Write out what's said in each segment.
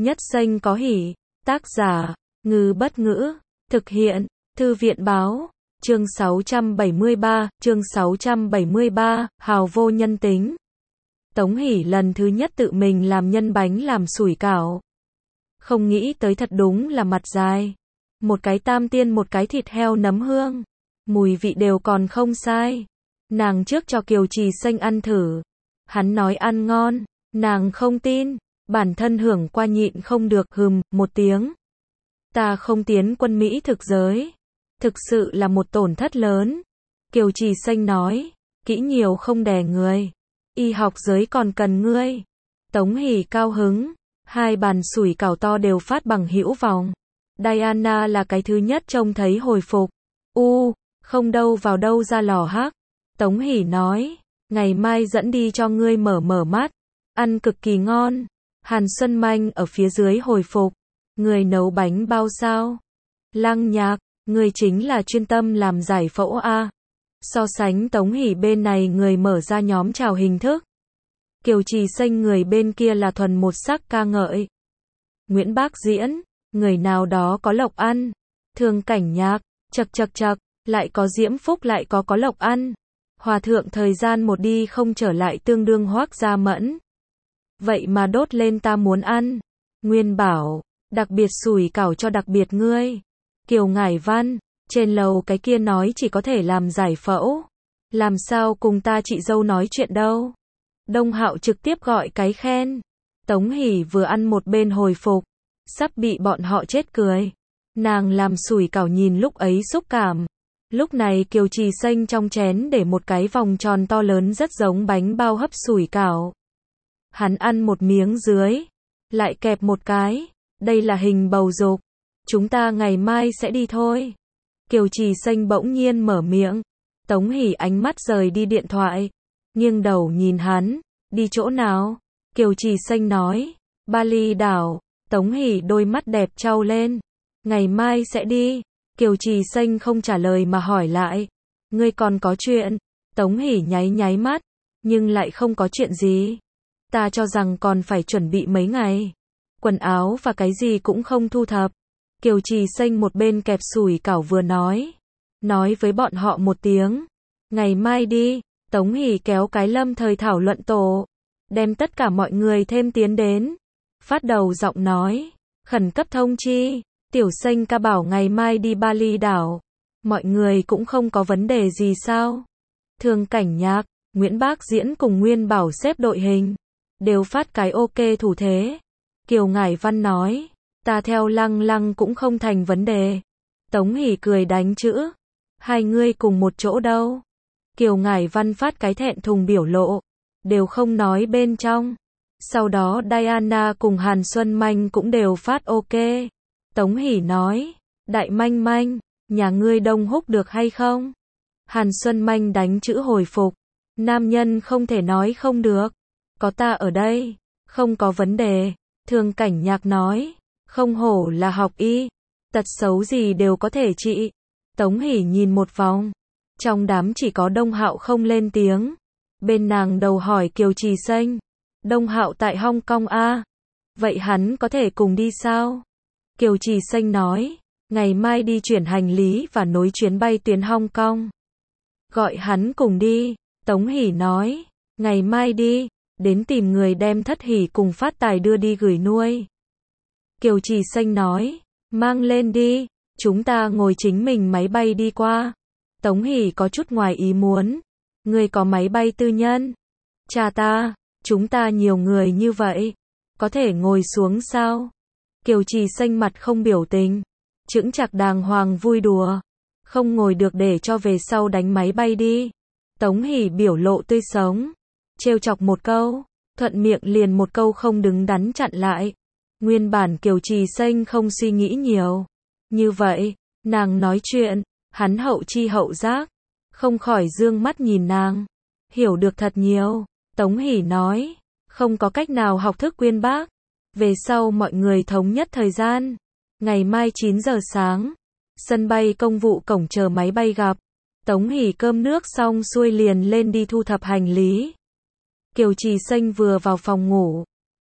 Nhất danh có hỷ. Tác giả, Ngư Bất Ngữ. Thực hiện, Thư viện Báo. Chương 673, hào vô nhân tính. Tống Hỷ lần thứ nhất tự mình làm nhân bánh làm sủi cảo. Không nghĩ tới thật đúng là mặt dài. Một cái tam tiên một cái thịt heo nấm hương. Mùi vị đều còn không sai. Nàng trước cho Kiều Trì Xanh ăn thử. Hắn nói ăn ngon. Nàng không tin. Bản thân hưởng qua nhịn không được một tiếng. Ta không tiến quân Mỹ thực giới. Thực sự là một tổn thất lớn. Kiều Trì Xanh nói. Kỹ nhiều không đè người. Y học giới còn cần ngươi. Tống Hỷ cao hứng. Hai bàn sủi cảo to đều phát bằng hữu vòng. Diana là cái thứ nhất trông thấy hồi phục. Không đâu vào đâu ra lò hắc. Tống Hỷ nói. Ngày mai dẫn đi cho ngươi mở mắt. Ăn cực kỳ ngon. Hàn Xuân Manh ở phía dưới hồi phục. Người nấu bánh bao sao? Lăng Nhạc, người chính là chuyên tâm làm giải phẫu a. So sánh Tống Hỷ bên này người mở ra nhóm chào hình thức. Kiều Trì Xanh người bên kia là thuần một sắc ca ngợi. Nguyễn Bác Diễn, người nào đó có lộc ăn. Thường Cảnh Nhạc, chật, lại có Diễm Phúc lại có lộc ăn. Hòa thượng thời gian một đi không trở lại tương đương Hoác Gia Mẫn. Vậy mà đốt lên ta muốn ăn. Nguyên Bảo, đặc biệt sủi cảo cho đặc biệt ngươi. Kiều Ngải Văn, trên lầu cái kia nói chỉ có thể làm giải phẫu. Làm sao cùng ta chị dâu nói chuyện đâu. Đông Hạo trực tiếp gọi cái khen. Tống Hỷ vừa ăn một bên hồi phục. Sắp bị bọn họ chết cười. Nàng làm sủi cảo nhìn lúc ấy xúc cảm. Lúc này Kiều Trì Xanh trong chén để một cái vòng tròn to lớn rất giống bánh bao hấp sủi cảo. Hắn ăn một miếng dưới. Lại kẹp một cái. Đây là hình bầu dục. Chúng ta ngày mai sẽ đi thôi. Kiều Trì Xanh bỗng nhiên mở miệng. Tống Hỷ ánh mắt rời đi điện thoại. Nghiêng đầu nhìn hắn. Đi chỗ nào? Kiều Trì Xanh nói. Bali đảo. Tống Hỷ đôi mắt đẹp trao lên. Ngày mai sẽ đi. Kiều Trì Xanh không trả lời mà hỏi lại. Ngươi còn có chuyện? Tống Hỷ nháy mắt. Nhưng lại không có chuyện gì. Ta cho rằng còn phải chuẩn bị mấy ngày. Quần áo và cái gì cũng không thu thập. Kiều Trì Xanh một bên kẹp sủi cảo vừa nói. Nói với bọn họ một tiếng. Ngày mai đi. Tống Hỷ kéo cái lâm thời thảo luận tổ. Đem tất cả mọi người thêm tiến đến. Phát đầu giọng nói. Khẩn cấp thông chi. Tiểu Xanh ca bảo ngày mai đi Bali đảo. Mọi người cũng không có vấn đề gì sao? Thường Cảnh Nhạc, Nguyễn Bác Diễn cùng Nguyên Bảo xếp đội hình. Đều phát cái ok thủ thế. Kiều Ngải Văn nói. Ta theo Lăng cũng không thành vấn đề. Tống Hỷ cười đánh chữ. Hai ngươi cùng một chỗ đâu? Kiều Ngải Văn phát cái thẹn thùng biểu lộ. Đều không nói bên trong. Sau đó Diana cùng Hàn Xuân Manh cũng đều phát ok. Tống Hỷ nói. Đại Manh, nhà ngươi đông húc được hay không? Hàn Xuân Manh đánh chữ hồi phục. Nam nhân không thể nói không được. Có ta ở đây. Không có vấn đề. Thường Cảnh Nhạc nói. Không hổ là học y. Tật xấu gì đều có thể trị. Tống Hỷ nhìn một vòng. Trong đám chỉ có Đông Hạo không lên tiếng. Bên nàng đầu hỏi Kiều Trì Xanh. Đông Hạo tại Hong Kong a. Vậy hắn có thể cùng đi sao? Kiều Trì Xanh nói. Ngày mai đi chuyển hành lý và nối chuyến bay tuyến Hong Kong. Gọi hắn cùng đi. Tống Hỷ nói. Ngày mai đi. Đến tìm người đem Thất Hỷ cùng Phát Tài đưa đi gửi nuôi. Kiều Trì Xanh nói. Mang lên đi. Chúng ta ngồi chính mình máy bay đi qua. Tống Hỷ có chút ngoài ý muốn. Người có máy bay tư nhân? Cha ta. Chúng ta nhiều người như vậy. Có thể ngồi xuống sao? Kiều Trì Xanh mặt không biểu tình. Chững chạc đàng hoàng vui đùa. Không ngồi được để cho về sau đánh máy bay đi. Tống Hỷ biểu lộ tươi sống. Trêu chọc một câu. Thuận miệng liền một câu không đứng đắn chặn lại. Nguyên bản Kiều Trì Xanh không suy nghĩ nhiều. Như vậy, nàng nói chuyện, hắn hậu chi hậu giác. Không khỏi dương mắt nhìn nàng. Hiểu được thật nhiều. Tống Hỷ nói. Không có cách nào học thức uyên bác. Về sau mọi người thống nhất thời gian. Ngày mai 9 giờ sáng. Sân bay Công vụ cổng chờ máy bay gặp. Tống Hỷ cơm nước xong xuôi liền lên đi thu thập hành lý. Kiều Trì Xanh vừa vào phòng ngủ.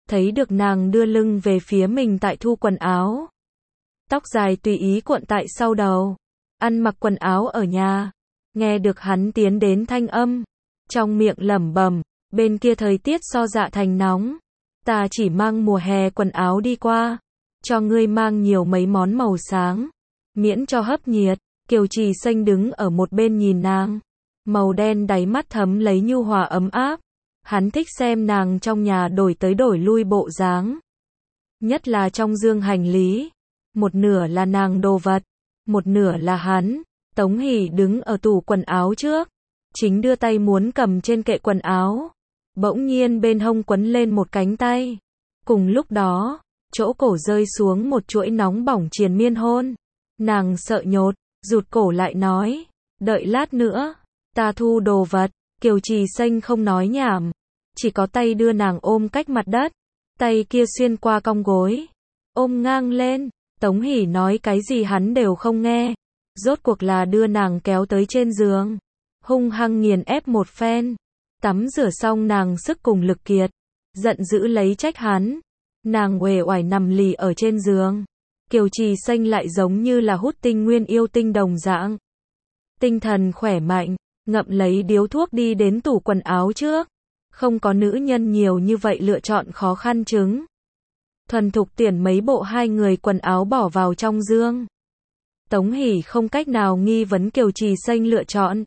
thấy được nàng đưa lưng về phía mình tại thu quần áo. Tóc dài tùy ý cuộn tại sau đầu, ăn mặc quần áo ở nhà. Nghe được hắn tiến đến thanh âm, trong miệng lẩm bẩm, bên kia thời tiết so dạ thành nóng, ta chỉ mang mùa hè quần áo đi qua, cho ngươi mang nhiều mấy món màu sáng, miễn cho hấp nhiệt. Kiều Trì Xanh đứng ở một bên nhìn nàng, màu đen đáy mắt thấm lấy nhu hòa ấm áp. Hắn thích xem nàng trong nhà đổi tới đổi lui bộ dáng. Nhất là trong dương hành lý, một nửa là nàng đồ vật, một nửa là hắn. Tống Hỷ đứng ở tủ quần áo trước, chính đưa tay muốn cầm trên kệ quần áo. Bỗng nhiên bên hông quấn lên một cánh tay. Cùng lúc đó, chỗ cổ rơi xuống một chuỗi nóng bỏng triền miên hôn. Nàng sợ nhột, rụt cổ lại nói, đợi lát nữa, ta thu đồ vật. Kiều Trì Xanh không nói nhảm, chỉ có tay đưa nàng ôm cách mặt đất, tay kia xuyên qua cong gối, ôm ngang lên. Tống Hỷ nói cái gì hắn đều không nghe, rốt cuộc là đưa nàng kéo tới trên giường, hung hăng nghiền ép một phen. Tắm rửa xong nàng sức cùng lực kiệt, giận dữ lấy trách hắn. Nàng uể oải nằm lì ở trên giường. Kiều Trì Xanh lại giống như là hút tinh nguyên yêu tinh đồng dạng, tinh thần khỏe mạnh, ngậm lấy điếu thuốc đi đến tủ quần áo trước. Không có nữ nhân nhiều như vậy lựa chọn khó khăn chứng. Thuần thục tuyển mấy bộ hai người quần áo bỏ vào trong dương. Tống Hỷ không cách nào nghi vấn Kiều Trì Xanh lựa chọn.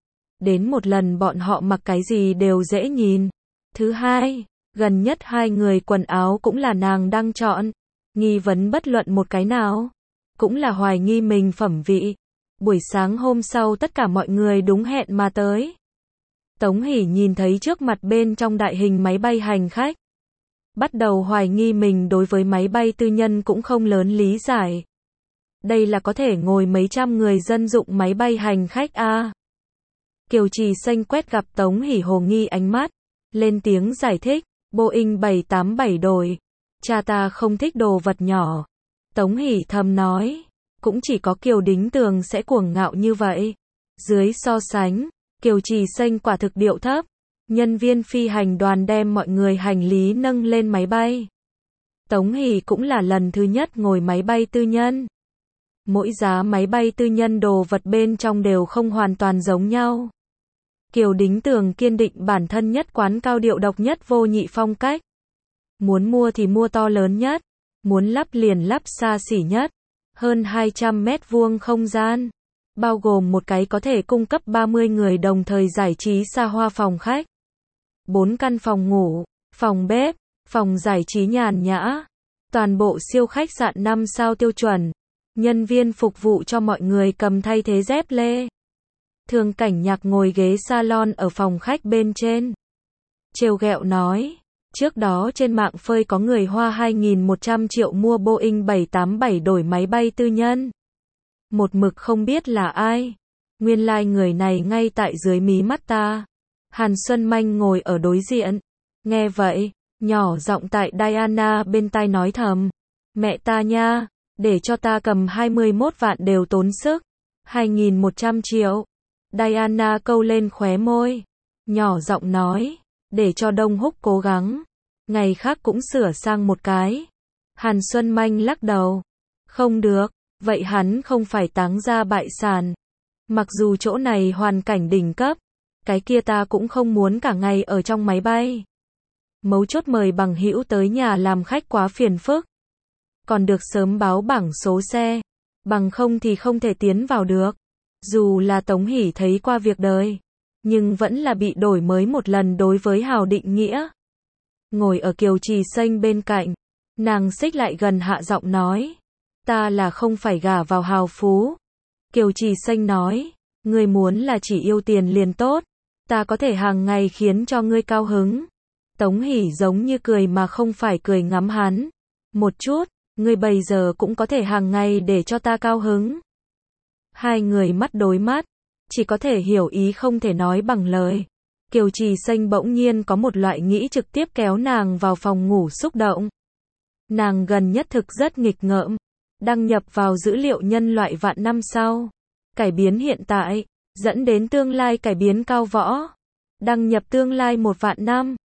Đến một lần bọn họ mặc cái gì đều dễ nhìn. Thứ hai, gần nhất hai người quần áo cũng là nàng đang chọn. Nghi vấn bất luận một cái nào, cũng là hoài nghi mình phẩm vị. Buổi sáng hôm sau tất cả mọi người đúng hẹn mà tới. Tống Hỷ nhìn thấy trước mặt bên trong đại hình máy bay hành khách, bắt đầu hoài nghi mình đối với máy bay tư nhân cũng không lớn lý giải. Đây là có thể ngồi mấy trăm người dân dụng máy bay hành khách a. Kiều Trì Xanh quét gặp Tống Hỷ hồ nghi ánh mắt, lên tiếng giải thích, Boeing 787 đổi, cha ta không thích đồ vật nhỏ. Tống Hỷ thầm nói, cũng chỉ có Kiều Đính Tường sẽ cuồng ngạo như vậy. Dưới so sánh, Kiều Trì Xanh quả thực điệu thấp. Nhân viên phi hành đoàn đem mọi người hành lý nâng lên máy bay. Tống Hỷ cũng là lần thứ nhất ngồi máy bay tư nhân. Mỗi giá máy bay tư nhân đồ vật bên trong đều không hoàn toàn giống nhau. Kiều Đính Tường kiên định bản thân nhất quán cao điệu độc nhất vô nhị phong cách. Muốn mua thì mua to lớn nhất, muốn lắp liền lắp xa xỉ nhất. Hơn 200 mét vuông không gian, bao gồm một cái có thể cung cấp 30 người đồng thời giải trí xa hoa phòng khách. 4 căn phòng ngủ, phòng bếp, phòng giải trí nhàn nhã. Toàn bộ siêu khách sạn 5 sao tiêu chuẩn. Nhân viên phục vụ cho mọi người cầm thay thế dép lê. Thường Cảnh Nhạc ngồi ghế salon ở phòng khách bên trên. Trêu ghẹo nói, trước đó trên mạng phơi có người hoa 2.100 triệu mua Boeing 787 đổi máy bay tư nhân. Một mực không biết là ai. Nguyên lai người này ngay tại dưới mí mắt ta. Hàn Xuân Manh ngồi ở đối diện. Nghe vậy, nhỏ giọng tại Diana bên tai nói thầm. Mẹ ta nha, để cho ta cầm 21 vạn đều tốn sức. 2.100 triệu. Diana câu lên khóe môi. Nhỏ giọng nói, để cho Đông Húc cố gắng. Ngày khác cũng sửa sang một cái. Hàn Xuân Manh lắc đầu. Không được, vậy hắn không phải táng ra bại sản. Mặc dù chỗ này hoàn cảnh đỉnh cấp, cái kia ta cũng không muốn cả ngày ở trong máy bay. Mấu chốt mời bằng hữu tới nhà làm khách quá phiền phức. Còn được sớm báo bảng số xe, bằng không thì không thể tiến vào được. Dù là Tống Hỷ thấy qua việc đời, nhưng vẫn là bị đổi mới một lần đối với Hào định nghĩa. Ngồi ở Kiều Trì Xanh bên cạnh, nàng xích lại gần hạ giọng nói, ta là không phải gả vào hào phú. Kiều Trì Xanh nói, ngươi muốn là chỉ yêu tiền liền tốt, ta có thể hàng ngày khiến cho ngươi cao hứng. Tống Hỷ giống như cười mà không phải cười ngắm hắn. Một chút, ngươi bây giờ cũng có thể hàng ngày để cho ta cao hứng. Hai người mắt đối mắt, chỉ có thể hiểu ý không thể nói bằng lời. Kiều Trì Xanh bỗng nhiên có một loại nghĩ trực tiếp kéo nàng vào phòng ngủ xúc động. Nàng gần nhất thực rất nghịch ngợm, đăng nhập vào dữ liệu nhân loại vạn năm sau, cải biến hiện tại, dẫn đến tương lai cải biến cao võ. Đăng nhập tương lai 1 vạn năm,